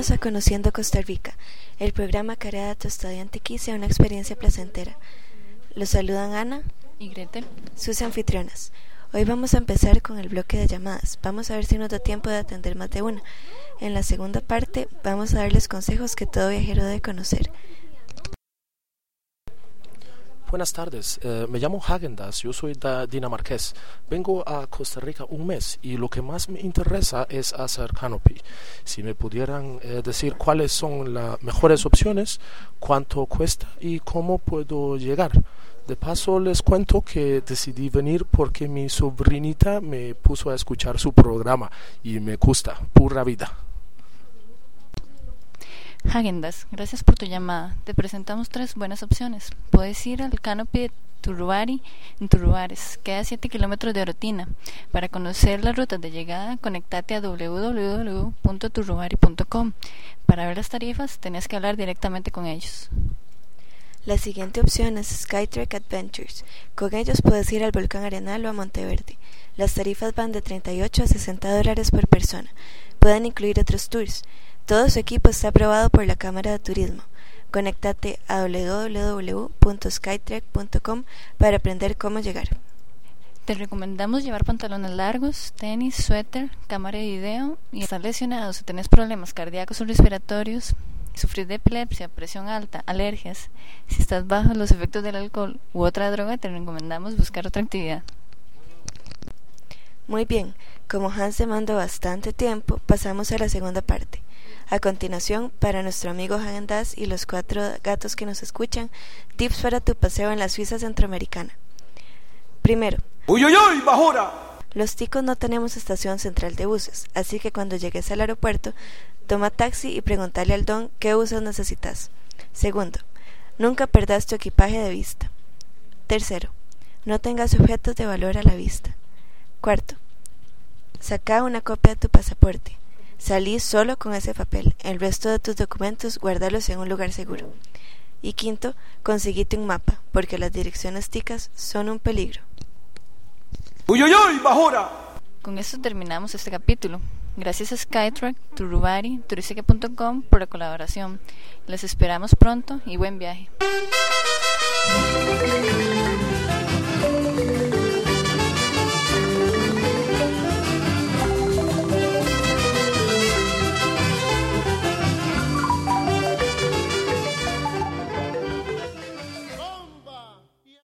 Bienvenidos a Conociendo Costa Rica, el programa que hará de tu estadía en Tiquí sea una experiencia placentera. Los saludan Ana y Gretel, sus anfitrionas. Hoy vamos a empezar con el bloque de llamadas. Vamos a ver si nos da tiempo de atender más de una. En la segunda parte vamos a darles consejos que todo viajero debe conocer. Buenas tardes, me llamo Häagen-Dazs, yo soy dinamarqués. Vengo a Costa Rica un mes y lo que más me interesa es hacer canopy. Si me pudieran decir cuáles son las mejores opciones, cuánto cuesta y cómo puedo llegar. De paso les cuento que decidí venir porque mi sobrinita me puso a escuchar su programa y me gusta, pura vida. Häagen-Dazs, gracias por tu llamada. Te presentamos 3 buenas opciones. Puedes ir al canopy de Turruari en Turruares, queda a 7 kilómetros de Orotina. Para conocer las rutas de llegada, conectate a www.turruari.com. Para ver las tarifas, tenés que hablar directamente con ellos. La siguiente opción es Skytrek Adventures. Con ellos puedes ir al Volcán Arenal o a Monteverde. Las tarifas van de $38 a $60 por persona. Pueden incluir otros tours. Todo su equipo está aprobado por la Cámara de Turismo. Conéctate a www.skytrek.com para aprender cómo llegar. Te recomendamos llevar pantalones largos, tenis, suéter, cámara de video y si estás lesionado, si tenés problemas cardíacos o respiratorios, sufrir de epilepsia, presión alta, alergias, si estás bajo los efectos del alcohol u otra droga, te recomendamos buscar otra actividad. Muy bien, como Hans demandó bastante tiempo, pasamos a la segunda parte. A continuación, para nuestro amigo Häagen-Dazs y los 4 gatos que nos escuchan, tips para tu paseo en la Suiza centroamericana. Primero, ¡Uy, uy, uy, bajura! Los ticos no tenemos estación central de buses, así que cuando llegues al aeropuerto, toma taxi y pregúntale al don qué buses necesitas. Segundo, nunca perdas tu equipaje de vista. Tercero, no tengas objetos de valor a la vista. Cuarto, saca una copia de tu pasaporte. Salí solo con ese papel. El resto de tus documentos guárdalos en un lugar seguro. Y quinto, conseguite un mapa, porque las direcciones ticas son un peligro. ¡Uy, uy, uy, bajura! Con esto terminamos este capítulo. Gracias a Skytrek, Turruari, turistica.com por la colaboración. Les esperamos pronto y buen viaje.